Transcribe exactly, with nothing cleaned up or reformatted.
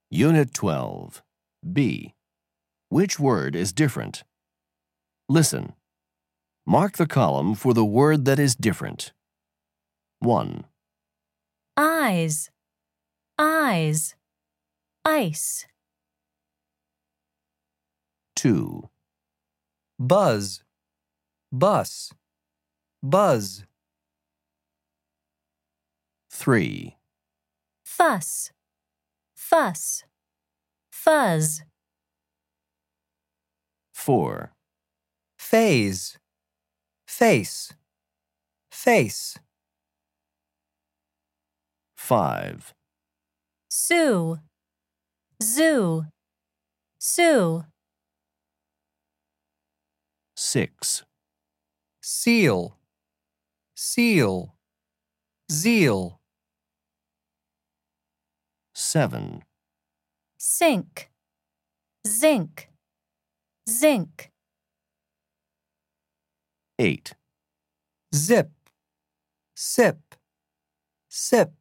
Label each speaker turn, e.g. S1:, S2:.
S1: Unit twelve. B. Which word is different? Listen. Mark the column for the word that is different. one.
S2: Eyes, eyes, ice.
S1: two.
S3: Buzz, bus, buzz.
S1: three.
S2: Fuss, fuss, fuzz.
S1: four.
S3: Phase, face, face.
S1: five.
S2: Sue, zoo, sue.
S1: six.
S3: Seal, seal, zeal.
S1: seven.
S2: Sink, zinc, zinc.
S1: eight.
S3: Zip, sip, sip.